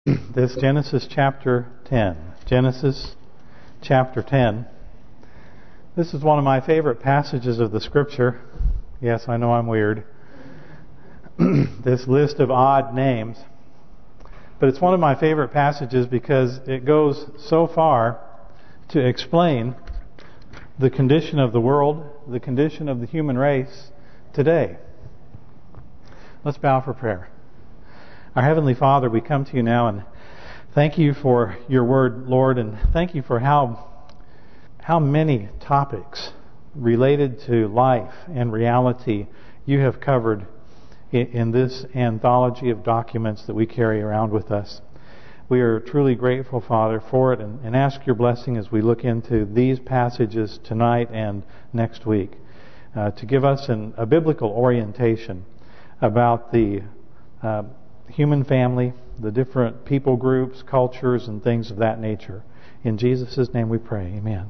This Genesis chapter 10. Genesis chapter 10. This is one of my favorite passages of the Scripture. Yes, I know I'm weird. This list of odd names. But it's one of my favorite passages because it goes so far to explain the condition of the world, the condition of the human race today. Let's bow for prayer. Our Heavenly Father, we come to you now and thank you for your word, Lord, and thank you for how many topics related to life and reality you have covered in this anthology of documents that we carry around with us. We are truly grateful, Father, for it and ask your blessing as we look into these passages tonight and next week to give us a biblical orientation about the human family, the different people groups, cultures, and things of that nature. In Jesus' name we pray. Amen.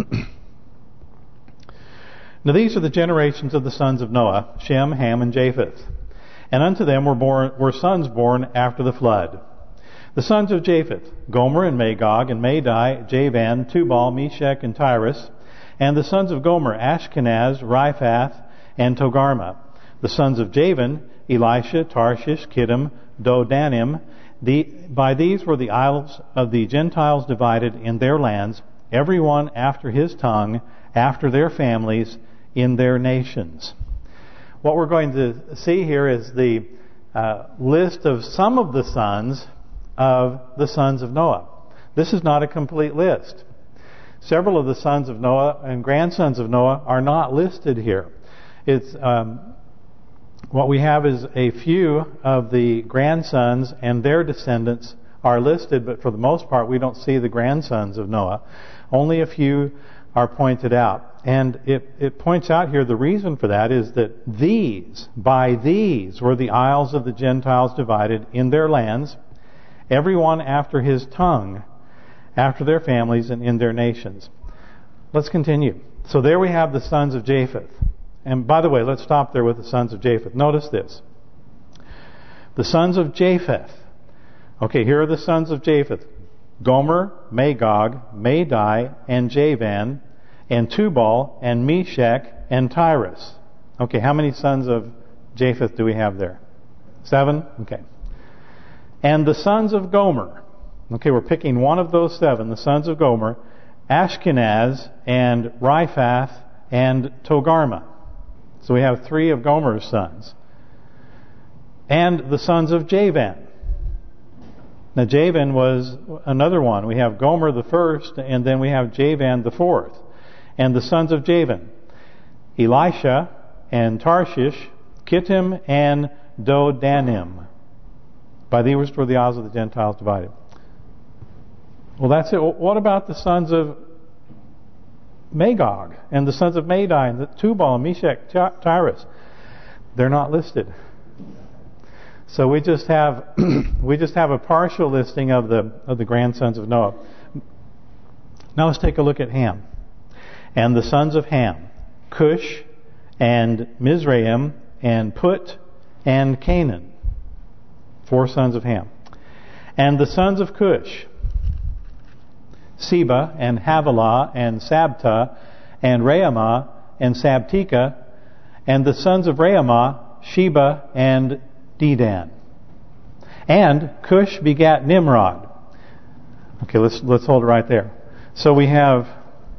Now these are the generations of the sons of Noah, Shem, Ham, and Japheth. And unto them were sons born after the flood. The sons of Japheth, Gomer and Magog and Madai, Javan, Tubal, Meshech, and Tyrus. And the sons of Gomer, Ashkenaz, Riphath, and Togarmah. The sons of Javan, Elisha, Tarshish, Kittim, Dodanim. By these were the isles of the Gentiles divided in their lands, every one after his tongue, after their families, in their nations. What we're going to see here is the list of some of the sons of Noah. This is not a complete list. Several of the sons of Noah and grandsons of Noah are not listed here. It's what we have is a few of the grandsons and their descendants are listed, but for the most part we don't see the grandsons of Noah. Only a few are pointed out. And it points out here the reason for that is that by these were the isles of the Gentiles divided in their lands, every one after his tongue, after their families and in their nations. Let's continue. So there we have the sons of Japheth. And by the way, let's stop there with the sons of Japheth. Notice this. The sons of Japheth. Okay, here are the sons of Japheth. Gomer, Magog, Madai, and Javan, and Tubal, and Meshech, and Tyrus. Okay, how many sons of Japheth do we have there? 7? Okay. And the sons of Gomer. Okay, we're picking one of those 7. The sons of Gomer, Ashkenaz, and Riphath, and Togarmah. So we have 3 of Gomer's sons. And the sons of Javan. Now Javan was another one. We have Gomer the first, and then we have Javan the fourth. And the sons of Javan, Elisha and Tarshish, Kittim and Dodanim. By these were the isles of the Gentiles divided. Well, that's it. What about the sons of Magog and the sons of Madai and the Tubal and Meshech, Tyrus? They're not listed. So we just have a partial listing of the grandsons of Noah. Now let's take a look at Ham. And the sons of Ham, Cush and Mizraim and Put and Canaan. 4 sons of Ham. And the sons of Cush, Seba and Havilah and Sabta and Raamah and Sabteka, and the sons of Raamah, Sheba and Dedan. And Cush begat Nimrod. Okay, let's hold it right there. So we have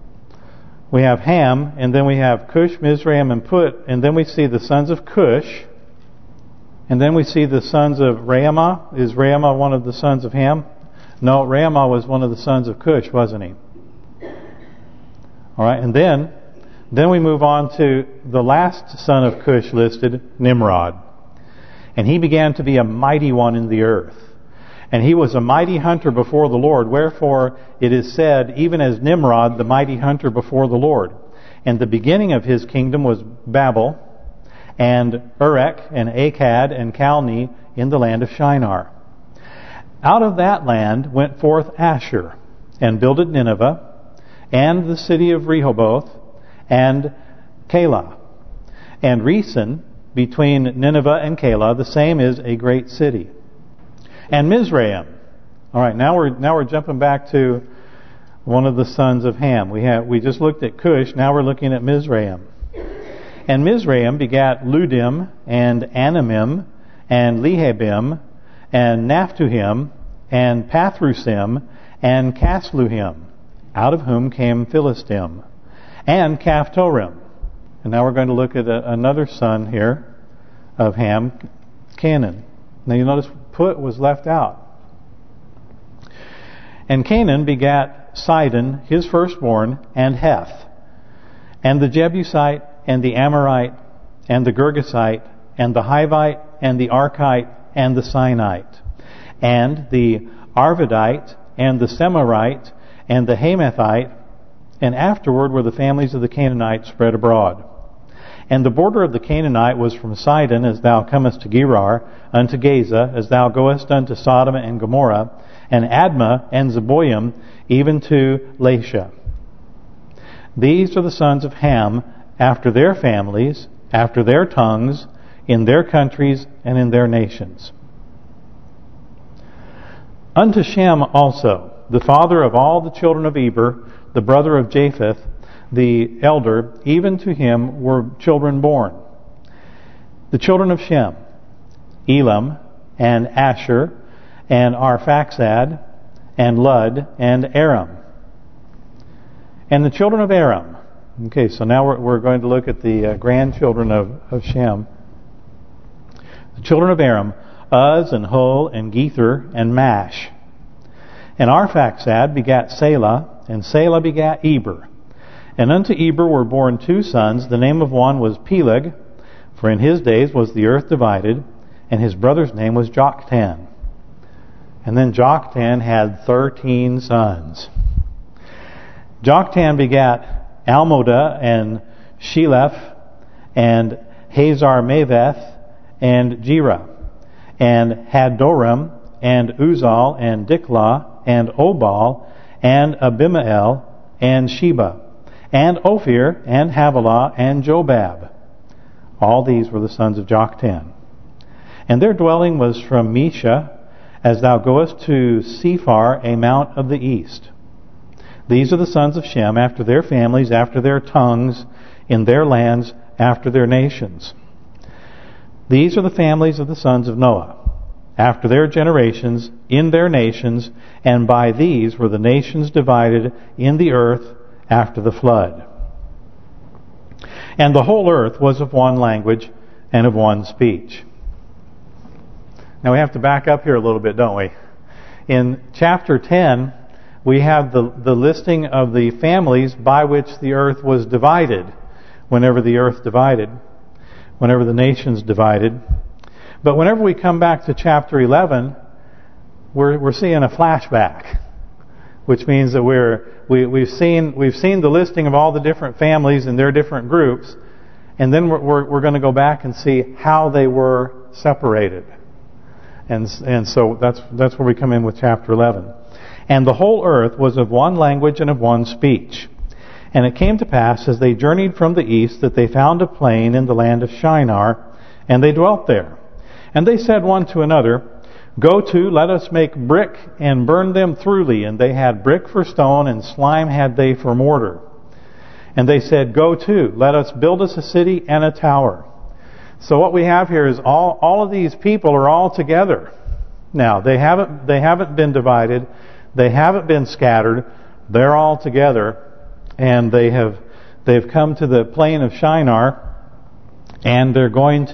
Ham, and then we have Cush, Mizraim, and Put, and then we see the sons of Cush, and then we see the sons of Raamah. Is Raamah one of the sons of Ham? No, Raamah was one of the sons of Cush, wasn't he? All right, and then we move on to the last son of Cush listed, Nimrod. And he began to be a mighty one in the earth. And he was a mighty hunter before the Lord. Wherefore it is said, even as Nimrod, the mighty hunter before the Lord. And the beginning of his kingdom was Babel, and Urek, and Akkad, and Calneh in the land of Shinar. Out of that land went forth Asher, and builded Nineveh, and the city of Rehoboth, and Calah. And Resen, between Nineveh and Calah, the same is a great city. And Mizraim, All right, now we're jumping back to one of the sons of Ham. We just looked at Cush. Now we're looking at Mizraim. And Mizraim begat Ludim and Anamim and Lehabim and Naphtuhim and Pathrusim and Casluhim, out of whom came Philistim, and Caphtorim. And now we're going to look at another son here of Ham, Canaan. Now you notice Put was left out. And Canaan begat Sidon, his firstborn, and Heth, and the Jebusite, and the Amorite, and the Girgasite, and the Hivite, and the Archite, and the Sinite, and the Arvadite, and the Semirite, and the Hamathite, and afterward were the families of the Canaanites spread abroad. And the border of the Canaanite was from Sidon, as thou comest to Gerar, unto Gaza, as thou goest unto Sodom and Gomorrah, and Admah and Zeboim, even to Lasha. These are the sons of Ham, after their families, after their tongues, in their countries, and in their nations. Unto Shem also, the father of all the children of Eber, the brother of Japheth, the elder, even to him were children born. The children of Shem, Elam, and Asher, and Arphaxad, and Lud, and Aram. And the children of Aram. Okay, so now we're going to look at the grandchildren of Shem. The children of Aram, Uz, and Hul, and Gether, and Mash. And Arphaxad begat Selah, and Selah begat Eber. And unto Eber were born two sons. The name of one was Peleg, for in his days was the earth divided, and his brother's name was Joktan. And then Joktan had 13 sons. Joktan begat Almoda, and Sheleph, and Hazar Maveth, and Jerah, and Hadoram, and Uzal, and Diklah, and Obal, and Abimael, and Sheba, and Ophir, and Havilah, and Jobab. All these were the sons of Joktan. And their dwelling was from Mesha, as thou goest to Sephar, a mount of the east. These are the sons of Shem, after their families, after their tongues, in their lands, after their nations. These are the families of the sons of Noah, after their generations, in their nations, and by these were the nations divided in the earth after the flood. And the whole earth was of one language and of one speech. Now we have to back up here a little bit, don't we? In chapter 10, we have the listing of the families by which the earth was divided, whenever the earth divided, whenever the nations divided. But whenever we come back to chapter 11, we're seeing a flashback, which means that we've seen the listing of all the different families and their different groups, and then we're going to go back and see how they were separated. And so that's where we come in with chapter 11. And the whole earth was of one language and of one speech. And it came to pass, as they journeyed from the east, that they found a plain in the land of Shinar, and they dwelt there. And they said one to another, Go to, let us make brick, and burn them throughly. And they had brick for stone, and slime had they for mortar. And they said, Go to, let us build us a city and a tower. So what we have here is all of these people are all together. Now, they haven't been divided. They haven't been scattered. They're all together. And they've come to the plain of Shinar, and they're going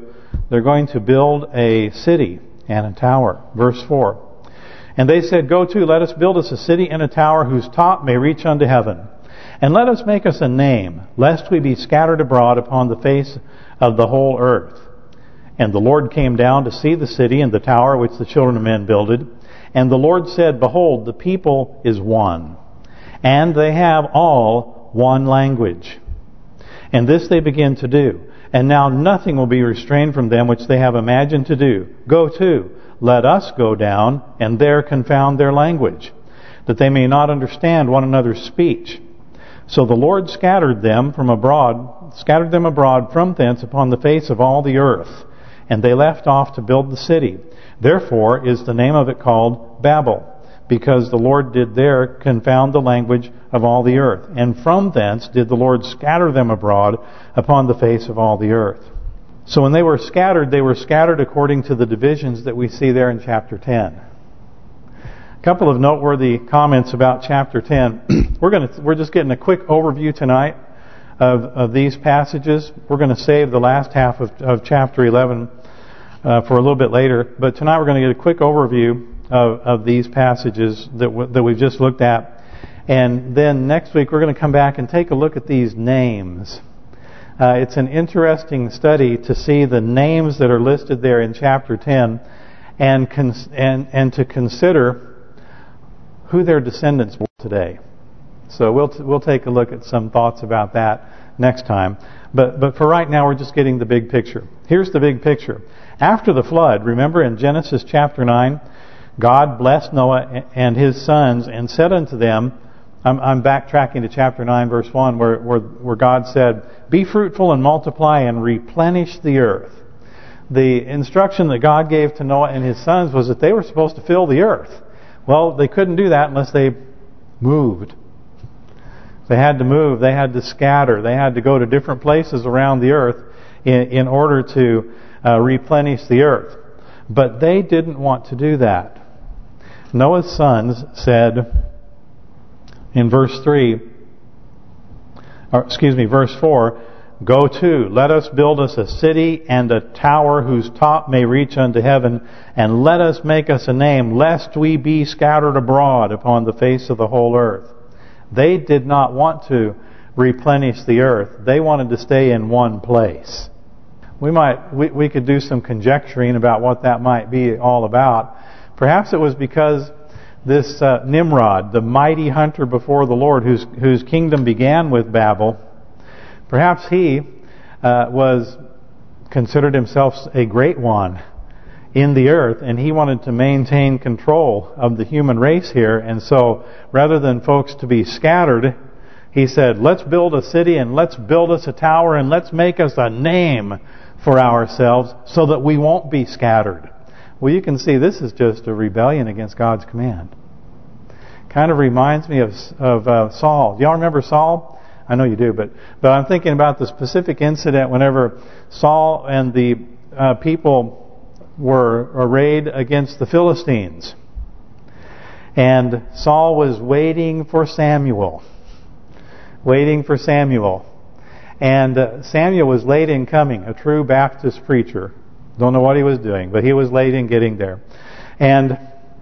to build a city and a tower. Verse 4. And they said, Go to, let us build us a city and a tower whose top may reach unto heaven. And let us make us a name, lest we be scattered abroad upon the face of the whole earth. And the Lord came down to see the city and the tower which the children of men builded. And the Lord said, Behold, the people is one, and they have all one language. And this they begin to do. And now nothing will be restrained from them which they have imagined to do. Go to, let us go down, and there confound their language, that they may not understand one another's speech. So the Lord scattered them abroad from thence upon the face of all the earth. And they left off to build the city. Therefore is the name of it called Babel, because the Lord did there confound the language of all the earth. And from thence did the Lord scatter them abroad upon the face of all the earth. So when they were scattered according to the divisions that we see there in chapter 10. A couple of noteworthy comments about chapter 10. We're just getting a quick overview tonight of these passages. We're going to save the last half of chapter 11 for a little bit later. But tonight we're going to get a quick overview of these passages that we've just looked at. And then next week we're going to come back and take a look at these names. It's an interesting study to see the names that are listed there in chapter 10 and to consider who their descendants were today. So we'll take a look at some thoughts about that next time. But for right now, we're just getting the big picture. Here's the big picture. After the flood, remember in Genesis chapter 9, God blessed Noah and his sons and said unto them, I'm backtracking to chapter 9 verse 1 where God said, be fruitful and multiply and replenish the earth. The instruction that God gave to Noah and his sons was that they were supposed to fill the earth. Well, they couldn't do that unless they moved. They had to move. They had to scatter. They had to go to different places around the earth in order to replenish the earth. But they didn't want to do that. Noah's sons said in verse 4, Go to, let us build us a city and a tower whose top may reach unto heaven, and let us make us a name, lest we be scattered abroad upon the face of the whole earth. They did not want to replenish the earth. They wanted to stay in one place. We could do some conjecturing about what that might be all about. Perhaps it was because this Nimrod, the mighty hunter before the Lord, whose kingdom began with Babel, perhaps he considered himself a great one in the earth, and he wanted to maintain control of the human race here. And so, rather than folks to be scattered, he said, let's build a city and let's build us a tower and let's make us a name for ourselves so that we won't be scattered. Well, you can see this is just a rebellion against God's command. Kind of reminds me of Saul. Y'all remember Saul? I know you do, but I'm thinking about the specific incident whenever Saul and the people were arrayed against the Philistines. And Saul was waiting for Samuel. And Samuel was late in coming, a true Baptist preacher. Don't know what he was doing, but he was late in getting there. And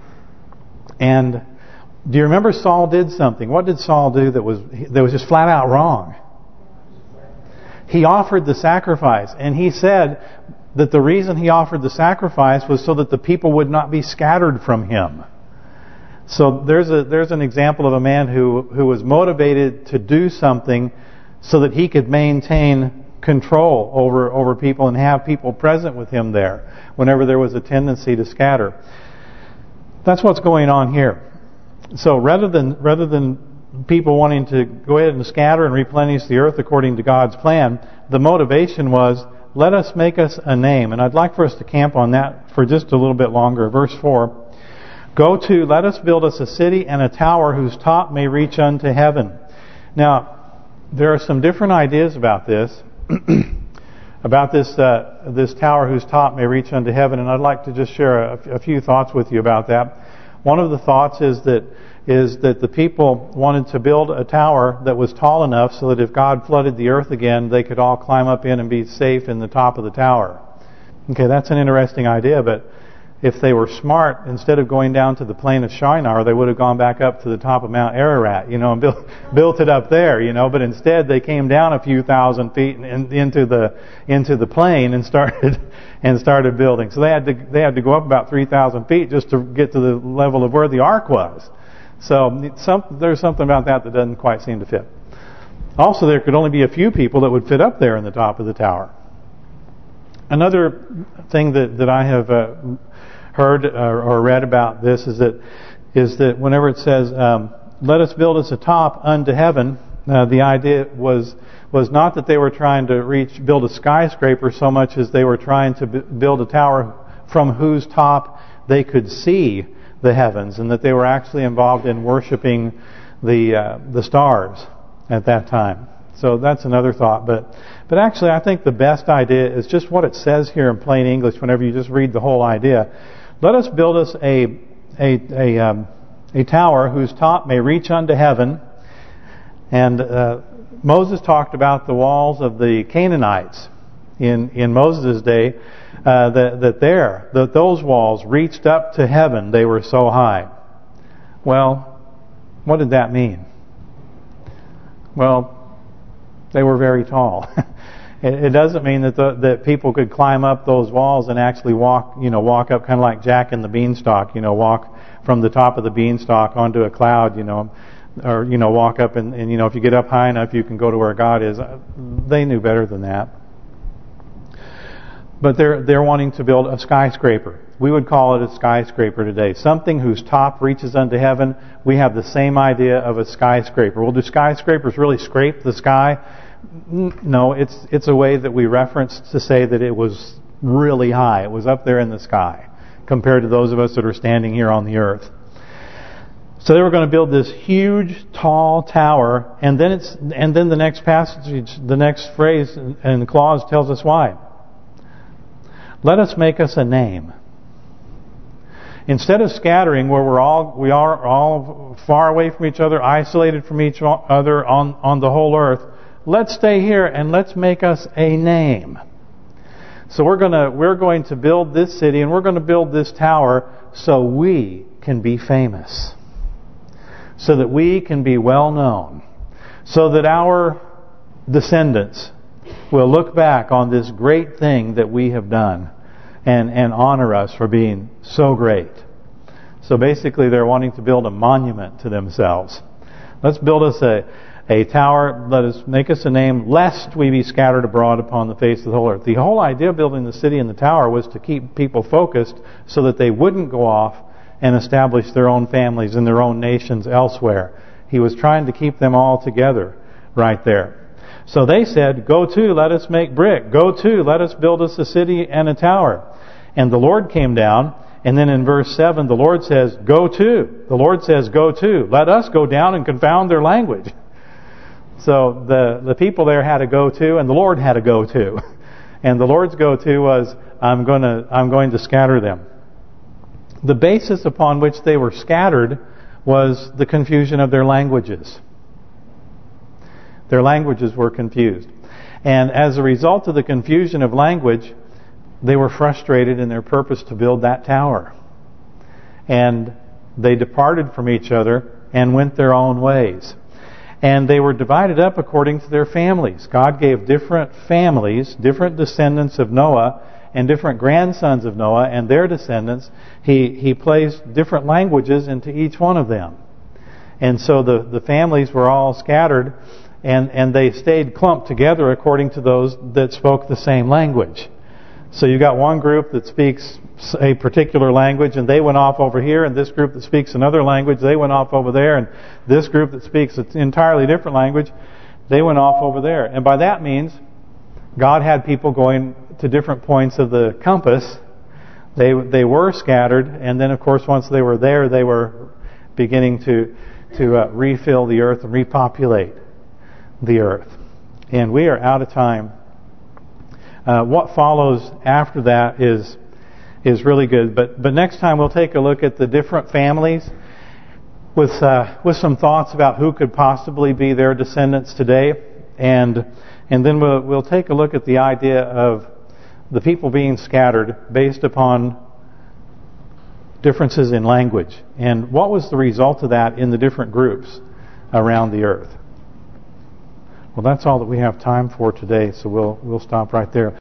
do you remember Saul did something? What did Saul do that was just flat out wrong? He offered the sacrifice, and he said that the reason he offered the sacrifice was so that the people would not be scattered from him. So there's an example of a man who was motivated to do something so that he could maintain control over people and have people present with him there whenever there was a tendency to scatter. That's what's going on here. So rather than people wanting to go ahead and scatter and replenish the earth according to God's plan, the motivation was, let us make us a name. And I'd like for us to camp on that for just a little bit longer. Verse 4, Go to, let us build us a city and a tower whose top may reach unto heaven. Now, there are some different ideas about this, about this tower whose top may reach unto heaven, and I'd like to just share a few thoughts with you about that. One of the thoughts is that the people wanted to build a tower that was tall enough so that if God flooded the earth again, they could all climb up in and be safe in the top of the tower. Okay, that's an interesting idea, but if they were smart, instead of going down to the plain of Shinar, they would have gone back up to the top of Mount Ararat, and built it up there, But instead, they came down a few thousand feet into the plain and started building. So they had to go up about 3,000 feet just to get to the level of where the ark was. So there's something about that doesn't quite seem to fit. Also, there could only be a few people that would fit up there in the top of the tower. Another thing that I have heard or read about this is that whenever it says, let us build us a top unto heaven, the idea was not that they were trying to build a skyscraper so much as they were trying to build a tower from whose top they could see the heavens and that they were actually involved in worshiping the stars at that time. So that's another thought. But actually, I think the best idea is just what it says here in plain English. Whenever you just read the whole idea, let us build us a tower whose top may reach unto heaven. And Moses talked about the walls of the Canaanites in Moses' day, that those walls reached up to heaven. They were so high. Well, what did that mean? Well, they were very tall. It doesn't mean that people could climb up those walls and actually walk up kind of like Jack and the Beanstalk, walk from the top of the beanstalk onto a cloud, or walk up and if you get up high enough you can go to where God is. They knew better than that. But they're wanting to build a skyscraper. We would call it a skyscraper today. Something whose top reaches unto heaven. We have the same idea of a skyscraper. Well, do skyscrapers really scrape the sky? No, it's a way that we reference to say that it was really high. It was up there in the sky compared to those of us that are standing here on the earth. So they were going to build this huge, tall tower, and then the next passage, the next phrase and clause tells us why. Let us make us a name. Instead of scattering where we are all far away from each other, isolated from each other on the whole earth, let's stay here and let's make us a name. So we're going to build this city and we're going to build this tower so we can be famous. So that we can be well known. So that our descendants will look back on this great thing that we have done and honor us for being so great. So basically they're wanting to build a monument to themselves. Let's build us a tower, let us make us a name, lest we be scattered abroad upon the face of the whole earth. The whole idea of building the city and the tower was to keep people focused so that they wouldn't go off and establish their own families and their own nations elsewhere. He was trying to keep them all together right there. So they said, go to, let us make brick. Go to, let us build us a city and a tower. And the Lord came down, and then in verse 7, the Lord says, go to. The Lord says, go to. Let us go down and confound their language. So the people there had a go to, and the Lord had a go to. And the Lord's go to was, I'm going to scatter them. The basis upon which they were scattered was the confusion of their languages. Their languages were confused. And as a result of the confusion of language, they were frustrated in their purpose to build that tower. And they departed from each other and went their own ways. And they were divided up according to their families. God gave different families, different descendants of Noah, and different grandsons of Noah and their descendants. He placed different languages into each one of them. And so the families were all scattered, and they stayed clumped together according to those that spoke the same language. So you got one group that speaks a particular language, and they went off over here, and this group that speaks another language, they went off over there, and this group that speaks an entirely different language, they went off over there. And by that means, God had people going to different points of the compass. They were scattered, and then of course once they were there, they were beginning to refill the earth and repopulate the earth. And we are out of time. What follows after that is really good. But next time we'll take a look at the different families with some thoughts about who could possibly be their descendants today, and then we'll take a look at the idea of the people being scattered based upon differences in language, and what was the result of that in the different groups around the earth. Well, that's all that we have time for today, so we'll stop right there.